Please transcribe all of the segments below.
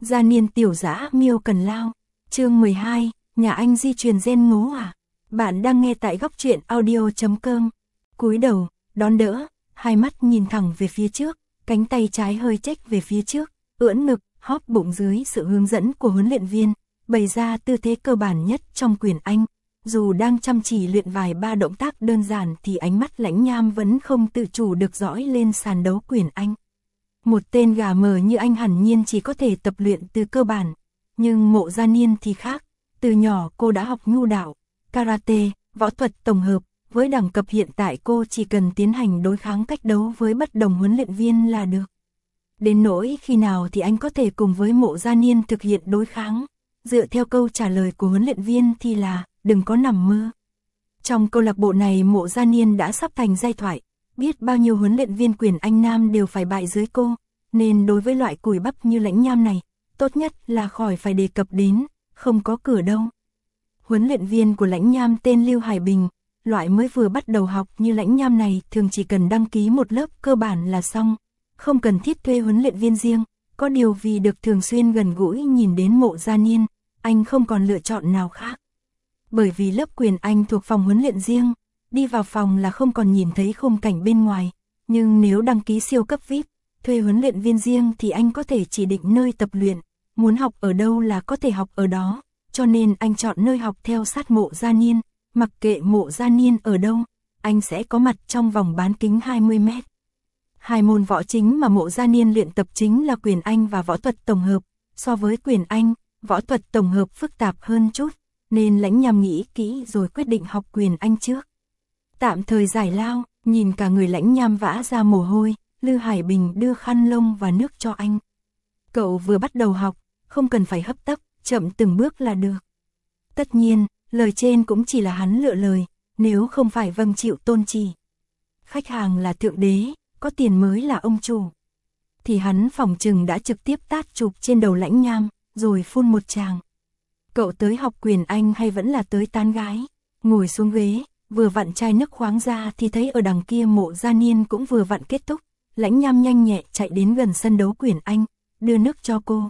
Gia niên tiểu dã miêu cần lao. Chương 12, nhà anh di truyền gen ngố à? Bạn đang nghe tại góc truyện audio.com. Cúi đầu, đón đỡ, hai mắt nhìn thẳng về phía trước, cánh tay trái hơi chếch về phía trước, ưỡn ngực, hóp bụng dưới sự hướng dẫn của huấn luyện viên, bày ra tư thế cơ bản nhất trong quyền Anh. Dù đang chăm chỉ luyện vài ba động tác đơn giản thì ánh mắt Lãnh Nham vẫn không tự chủ được dõi lên sàn đấu quyền Anh. Một tên gà mờ như anh hẳn nhiên chỉ có thể tập luyện từ cơ bản, nhưng Mộ Gia Niên thì khác, từ nhỏ cô đã học nhu đạo, karate, võ thuật tổng hợp, với đẳng cấp hiện tại cô chỉ cần tiến hành đối kháng cách đấu với bất đồng huấn luyện viên là được. Đến nỗi khi nào thì anh có thể cùng với Mộ Gia Niên thực hiện đối kháng, dựa theo câu trả lời của huấn luyện viên thì là đừng có nằm mơ. Trong câu lạc bộ này Mộ Gia Niên đã sắp thành giai thoại, biết bao nhiêu huấn luyện viên quyền Anh nam đều phải bại dưới cô, nên đối với loại cùi bắp như Lãnh Nham này, tốt nhất là khỏi phải đề cập đến, không có cửa đâu. Huấn luyện viên của Lãnh Nham tên Lưu Hải Bình, loại mới vừa bắt đầu học như Lãnh Nham này thường chỉ cần đăng ký một lớp cơ bản là xong, không cần thiết thuê huấn luyện viên riêng, có điều vì được thường xuyên gần gũi nhìn đến Mộ Gia Niên, anh không còn lựa chọn nào khác. Bởi vì lớp quyền Anh thuộc phòng huấn luyện riêng, đi vào phòng là không còn nhìn thấy khung cảnh bên ngoài, nhưng nếu đăng ký siêu cấp VIP, thuê huấn luyện viên riêng thì anh có thể chỉ định nơi tập luyện, muốn học ở đâu là có thể học ở đó, cho nên anh chọn nơi học theo sát Mộ Gia Niên, mặc kệ Mộ Gia Niên ở đâu, anh sẽ có mặt trong vòng bán kính 20 mét. Hai môn võ chính mà Mộ Gia Niên luyện tập chính là quyền Anh và võ thuật tổng hợp, so với quyền Anh, võ thuật tổng hợp phức tạp hơn chút, nên Lãnh Nham nghĩ kỹ rồi quyết định học quyền Anh trước. Tạm thời giải lao, nhìn cả người Lãnh Nham vã ra mồ hôi, Lưu Hải Bình đưa khăn lông và nước cho anh. Cậu vừa bắt đầu học, không cần phải hấp tấp, chậm từng bước là được. Tất nhiên, lời trên cũng chỉ là hắn lựa lời, nếu không phải vâng chịu tôn trì. Khách hàng là thượng đế, có tiền mới là ông chủ. Thì hắn phỏng chừng đã trực tiếp tát chụp trên đầu Lãnh Nham, rồi phun một tràng. Cậu tới học quyền Anh hay vẫn là tới tán gái? Ngồi xuống ghế, vừa vặn chai nước khoáng ra thì thấy ở đằng kia Mộ Gia Niên cũng vừa vặn kết thúc. Lãnh Nham nhanh nhẹ chạy đến gần sân đấu quyền Anh, đưa nước cho cô.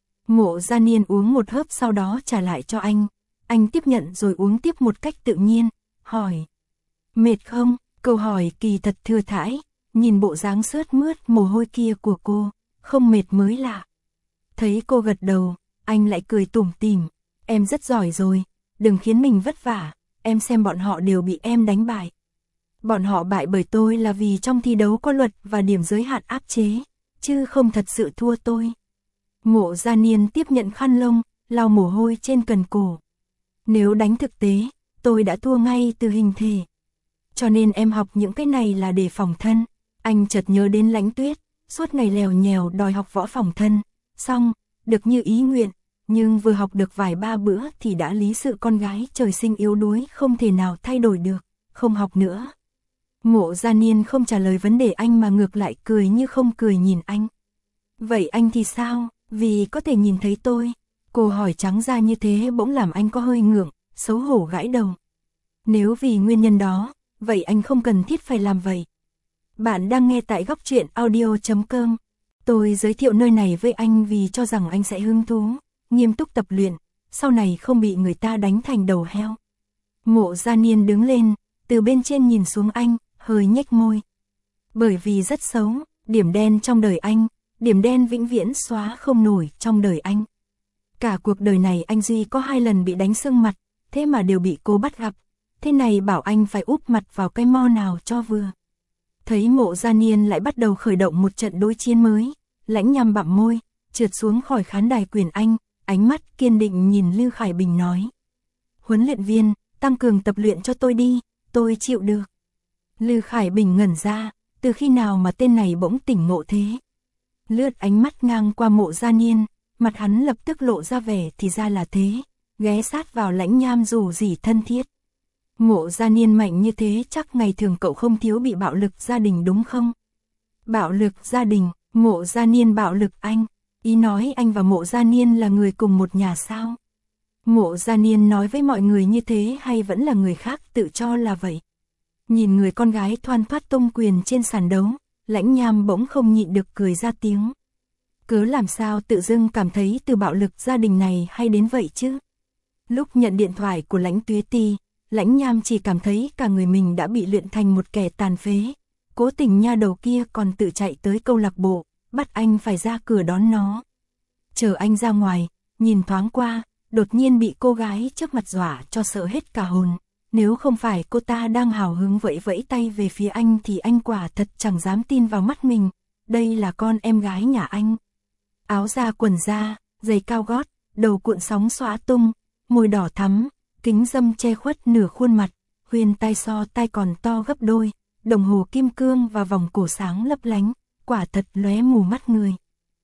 Mộ Gia Niên uống một hớp sau đó trả lại cho anh. Anh tiếp nhận rồi uống tiếp một cách tự nhiên, hỏi. Mệt không? Câu hỏi kỳ thật thừa thãi, nhìn bộ dáng sướt mướt mồ hôi kia của cô, không mệt mới lạ. Thấy cô gật đầu, anh lại cười tủm tỉm. Em rất giỏi rồi, đừng khiến mình vất vả, em xem bọn họ đều bị em đánh bại. Bọn họ bại bởi tôi là vì trong thi đấu có luật và điểm giới hạn áp chế, chứ không thật sự thua tôi. Mộ Gia Niên tiếp nhận khăn lông, lau mồ hôi trên cần cổ. Nếu đánh thực tế, tôi đã thua ngay từ hình thể. Cho nên em học những cái này là để phòng thân. Anh chợt nhớ đến Lãnh Tuyết, suốt ngày lèo nhèo đòi học võ phòng thân. Xong, được như ý nguyện, nhưng vừa học được vài ba bữa thì đã lý sự con gái trời sinh yếu đuối không thể nào thay đổi được, không học nữa. Mộ Gia Niên không trả lời vấn đề anh mà ngược lại cười như không cười nhìn anh. Vậy anh thì sao, vì có thể nhìn thấy tôi? Cô hỏi trắng ra như thế bỗng làm anh có hơi ngượng, xấu hổ gãi đầu. Nếu vì nguyên nhân đó, vậy anh không cần thiết phải làm vậy. Bạn đang nghe tại góc truyện audio.com. Tôi giới thiệu nơi này với anh vì cho rằng anh sẽ hứng thú, nghiêm túc tập luyện, sau này không bị người ta đánh thành đầu heo. Mộ Gia Niên đứng lên, từ bên trên nhìn xuống anh, hơi nhếch môi. Bởi vì rất xấu, điểm đen trong đời anh, điểm đen vĩnh viễn xóa không nổi trong đời anh. Cả cuộc đời này anh duy có 2 lần bị đánh sưng mặt, thế mà đều bị cô bắt gặp. Thế này bảo anh phải úp mặt vào cái mo nào cho vừa. Thấy Mộ Gia Niên lại bắt đầu khởi động một trận đối chiến mới, Lãnh Nham bặm môi, trượt xuống khỏi khán đài quyền Anh, ánh mắt kiên định nhìn Lưu Khải Bình nói. Huấn luyện viên, tăng cường tập luyện cho tôi đi, tôi chịu được. Lưu Khải Bình ngẩn ra, từ khi nào mà tên này bỗng tỉnh ngộ thế. Lướt ánh mắt ngang qua Mộ Gia Niên, mặt hắn lập tức lộ ra vẻ thì ra là thế, ghé sát vào Lãnh Nham dù gì thân thiết. Mộ Gia Niên mạnh như thế chắc ngày thường cậu không thiếu bị bạo lực gia đình đúng không? Bạo lực gia đình, Mộ Gia Niên bạo lực anh, ý nói anh và Mộ Gia Niên là người cùng một nhà sao? Mộ Gia Niên nói với mọi người như thế hay vẫn là người khác tự cho là vậy? Nhìn người con gái thoăn thoắt tung quyền trên sàn đấu, Lãnh Nham bỗng không nhịn được cười ra tiếng. Cớ làm sao tự dưng cảm thấy từ bạo lực gia đình này hay đến vậy chứ? Lúc nhận điện thoại của Lãnh Tuyết Ti, Lãnh Nham chỉ cảm thấy cả người mình đã bị luyện thành một kẻ tàn phế. Cố tình nha đầu kia còn tự chạy tới câu lạc bộ, bắt anh phải ra cửa đón nó. Chờ anh ra ngoài, nhìn thoáng qua, đột nhiên bị cô gái trước mặt dọa cho sợ hết cả hồn. Nếu không phải cô ta đang hào hứng vẫy vẫy tay về phía anh thì anh quả thật chẳng dám tin vào mắt mình. Đây là con em gái nhà anh. Áo da quần da, giày cao gót, đầu cuộn sóng xõa tung, môi đỏ thắm, kính râm che khuất nửa khuôn mặt, huyền tai so tai còn to gấp đôi, đồng hồ kim cương và vòng cổ sáng lấp lánh, quả thật lóe mù mắt người.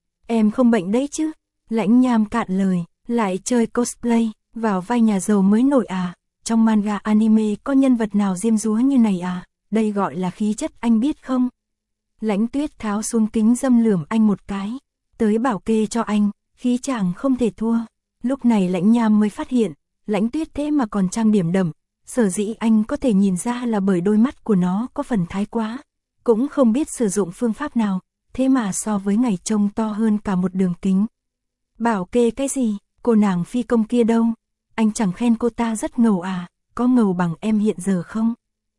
Em không bệnh đấy chứ? Lãnh Nham cạn lời, lại chơi cosplay, vào vai nhà giàu mới nổi à? Trong manga anime có nhân vật nào diêm dúa như này à? Đây gọi là khí chất anh biết không? Lãnh Tuyết tháo xuống kính râm lườm anh một cái, tới bảo kê cho anh, khí chàng không thể thua. Lúc này Lãnh Nham mới phát hiện, Lãnh Tuyết thế mà còn trang điểm đậm, sở dĩ anh có thể nhìn ra là bởi đôi mắt của nó có phần thái quá. Cũng không biết sử dụng phương pháp nào, thế mà so với ngày trông to hơn cả một đường kính. Bảo kê cái gì, cô nàng phi công kia đâu? Anh chẳng khen cô ta rất ngầu à, có ngầu bằng em hiện giờ không?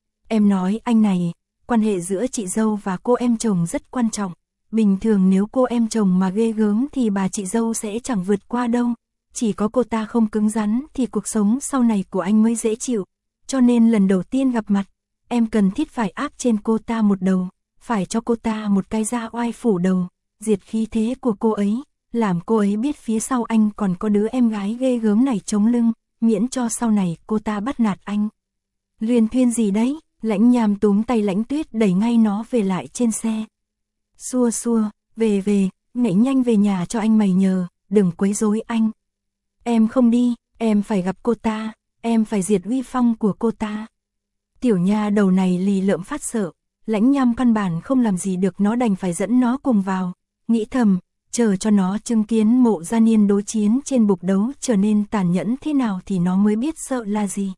Em nói anh này, quan hệ giữa chị dâu và cô em chồng rất quan trọng. Bình thường nếu cô em chồng mà ghê gớm thì bà chị dâu sẽ chẳng vượt qua đâu. Chỉ có cô ta không cứng rắn thì cuộc sống sau này của anh mới dễ chịu. Cho nên lần đầu tiên gặp mặt, em cần thiết phải áp trên cô ta một đầu. Phải cho cô ta một cái da oai phủ đầu, diệt khí thế của cô ấy. Làm cô ấy biết phía sau anh còn có đứa em gái ghê gớm này chống lưng, miễn cho sau này cô ta bắt nạt anh. Luyên thuyên gì đấy? Lãnh Nham túm tay Lãnh Tuyết đẩy ngay nó về lại trên xe. Xua xua, về, nhảy nhanh về nhà cho anh mày nhờ, đừng quấy rối anh. Em không đi, em phải gặp cô ta, em phải diệt uy phong của cô ta. Tiểu nha đầu này lì lợm phát sợ, Lãnh Nham căn bản không làm gì được, nó đành phải dẫn nó cùng vào, nghĩ thầm, chờ cho nó chứng kiến Mộ Gia Niên đối chiến trên bục đấu trở nên tàn nhẫn thế nào thì nó mới biết sợ là gì.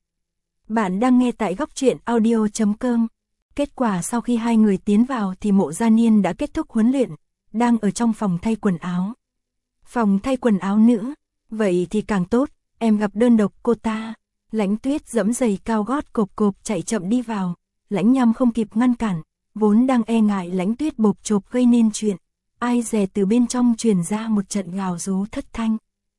Bạn đang nghe tại góc truyện audio.com. Kết quả sau khi hai người tiến vào thì Mộ Gia Niên đã kết thúc huấn luyện, đang ở trong phòng thay quần áo. Phòng thay quần áo nữ, vậy thì càng tốt, em gặp đơn độc cô ta. Lãnh Tuyết giẫm giày cao gót cộp cộp chạy chậm đi vào, Lãnh Nham không kịp ngăn cản, vốn đang e ngại Lãnh Tuyết bộp chộp gây nên chuyện. Ai dè từ bên trong truyền ra một trận gào rú thất thanh.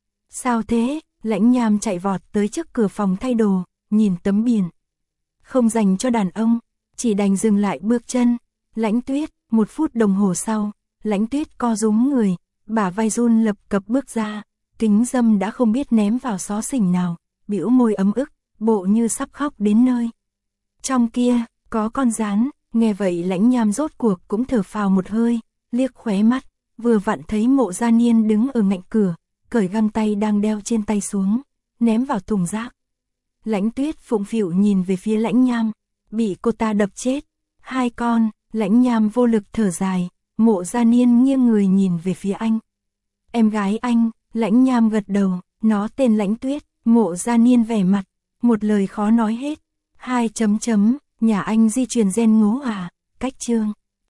Sao thế? Lãnh Nham chạy vọt tới trước cửa phòng thay đồ, nhìn tấm biển. Không dành cho đàn ông, chỉ đành dừng lại bước chân. Lãnh Tuyết, 1 phút đồng hồ sau, Lãnh Tuyết co rúm người, bả vai run lập cập bước ra, kính râm đã không biết ném vào xó xỉnh nào, bĩu môi ấm ức, bộ như sắp khóc đến nơi. Trong kia, có con rắn, nghe vậy Lãnh Nham rốt cuộc cũng thở phào một hơi. Liếc khóe mắt, vừa vặn thấy Mộ Gia Niên đứng ở ngạch cửa, cởi găng tay đang đeo trên tay xuống, ném vào thùng rác. Lãnh Tuyết phụng phịu nhìn về phía Lãnh Nham, bị cô ta đập chết. Hai con, Lãnh Nham vô lực thở dài, Mộ Gia Niên nghiêng người nhìn về phía anh. Em gái anh, Lãnh Nham gật đầu, nó tên Lãnh Tuyết. Mộ Gia Niên vẻ mặt, một lời khó nói hết. Nhà anh di truyền gen ngố à, cách chương.